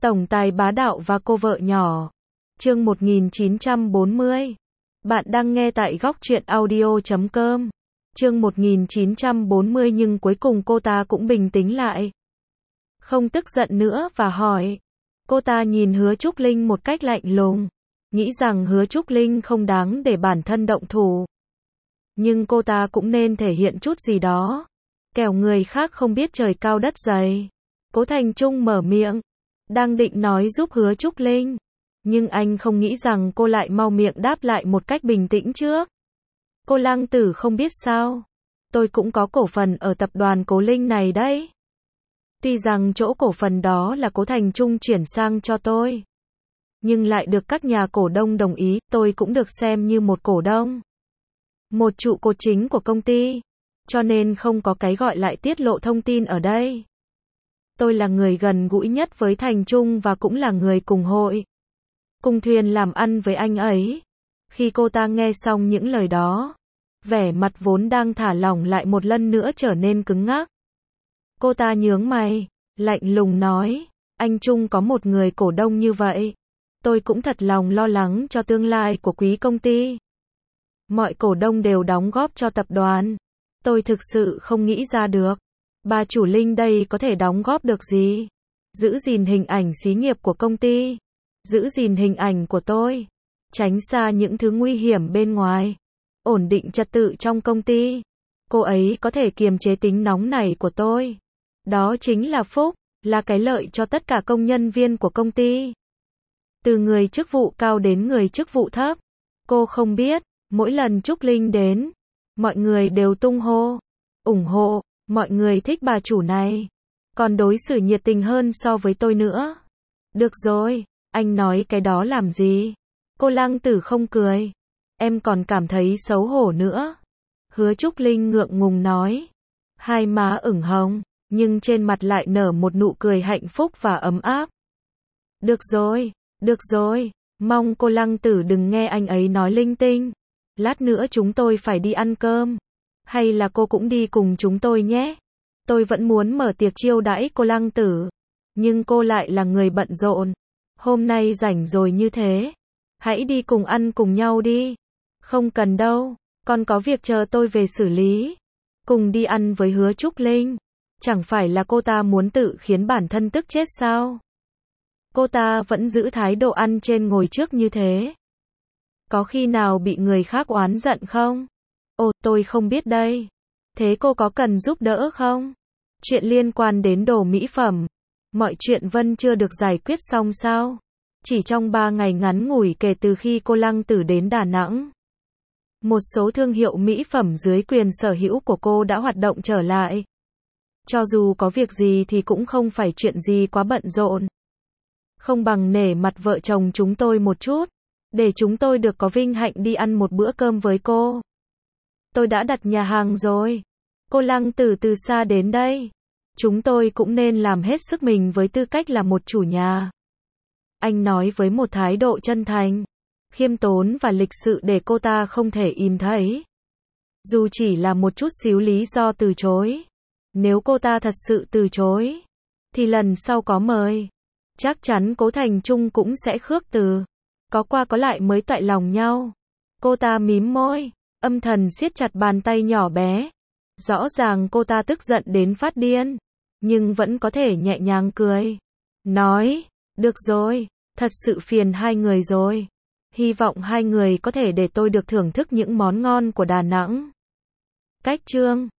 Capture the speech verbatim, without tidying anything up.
Tổng tài bá đạo và cô vợ nhỏ. Chương một nghìn chín trăm bốn mươi. Bạn đang nghe tại góc truyện audio chấm com. Chương một nghìn chín trăm bốn mươi nhưng cuối cùng cô ta cũng bình tĩnh lại. Không tức giận nữa và hỏi. Cô ta nhìn Hứa Trúc Linh một cách lạnh lùng. Nghĩ rằng Hứa Trúc Linh không đáng để bản thân động thủ. Nhưng cô ta cũng nên thể hiện chút gì đó. Kẻo người khác không biết trời cao đất dày. Cố Thành Trung mở miệng. Đang định nói giúp Hứa Trúc Linh. Nhưng anh không nghĩ rằng cô lại mau miệng đáp lại một cách bình tĩnh trước. Cô Lăng Tử không biết sao. Tôi cũng có cổ phần ở tập đoàn Cố Linh này đấy. Tuy rằng chỗ cổ phần đó là Cố Thành Trung chuyển sang cho tôi. Nhưng lại được các nhà cổ đông đồng ý, tôi cũng được xem như một cổ đông. Một trụ cột chính của công ty. Cho nên không có cái gọi lại tiết lộ thông tin ở đây. Tôi là người gần gũi nhất với Thành Trung và cũng là người cùng hội. Cùng thuyền làm ăn với anh ấy. Khi cô ta nghe xong những lời đó, vẻ mặt vốn đang thả lỏng lại một lần nữa trở nên cứng ngắc. Cô ta nhướng mày, lạnh lùng nói, anh Trung có một người cổ đông như vậy. Tôi cũng thật lòng lo lắng cho tương lai của quý công ty. Mọi cổ đông đều đóng góp cho tập đoàn. Tôi thực sự không nghĩ ra được. Bà chủ Linh đây có thể đóng góp được gì? Giữ gìn hình ảnh xí nghiệp của công ty. Giữ gìn hình ảnh của tôi. Tránh xa những thứ nguy hiểm bên ngoài. Ổn định trật tự trong công ty. Cô ấy có thể kiềm chế tính nóng này của tôi. Đó chính là phúc, là cái lợi cho tất cả công nhân viên của công ty. Từ người chức vụ cao đến người chức vụ thấp. Cô không biết, mỗi lần Trúc Linh đến, mọi người đều tung hô, ủng hộ, mọi người thích bà chủ này. Còn đối xử nhiệt tình hơn so với tôi nữa. Được rồi, anh nói cái đó làm gì? Cô Lăng Tử không cười. Em còn cảm thấy xấu hổ nữa. Hứa Trúc Linh ngượng ngùng nói. Hai má ửng hồng, nhưng trên mặt lại nở một nụ cười hạnh phúc và ấm áp. Được rồi, được rồi, mong cô Lăng Tử đừng nghe anh ấy nói linh tinh. Lát nữa chúng tôi phải đi ăn cơm. Hay là cô cũng đi cùng chúng tôi nhé? Tôi vẫn muốn mở tiệc chiêu đãi cô Lăng Tử. Nhưng cô lại là người bận rộn. Hôm nay rảnh rồi như thế. Hãy đi cùng ăn cùng nhau đi. Không cần đâu, còn có việc chờ tôi về xử lý. Cùng đi ăn với Hứa Trúc Linh. Chẳng phải là cô ta muốn tự khiến bản thân tức chết sao? Cô ta vẫn giữ thái độ ăn trên ngồi trước như thế. Có khi nào bị người khác oán giận không? Ồ, tôi không biết đây. Thế cô có cần giúp đỡ không? Chuyện liên quan đến đồ mỹ phẩm. Mọi chuyện vẫn chưa được giải quyết xong sao? Chỉ trong ba ngày ngắn ngủi kể từ khi cô Lăng Tử đến Đà Nẵng. Một số thương hiệu mỹ phẩm dưới quyền sở hữu của cô đã hoạt động trở lại. Cho dù có việc gì thì cũng không phải chuyện gì quá bận rộn. Không bằng nể mặt vợ chồng chúng tôi một chút. Để chúng tôi được có vinh hạnh đi ăn một bữa cơm với cô. Tôi đã đặt nhà hàng rồi. Cô Lăng Tử từ xa đến đây. Chúng tôi cũng nên làm hết sức mình với tư cách là một chủ nhà. Anh nói với một thái độ chân thành, khiêm tốn và lịch sự để cô ta không thể im thấy. Dù chỉ là một chút xíu lý do từ chối. Nếu cô ta thật sự từ chối, thì lần sau có mời, chắc chắn Cố Thành Trung cũng sẽ khước từ. Có qua có lại mới toại lòng nhau. Cô ta mím môi, âm thầm siết chặt bàn tay nhỏ bé. Rõ ràng cô ta tức giận đến phát điên, nhưng vẫn có thể nhẹ nhàng cười. Nói, được rồi, thật sự phiền hai người rồi. Hy vọng hai người có thể để tôi được thưởng thức những món ngon của Đà Nẵng. Cách chương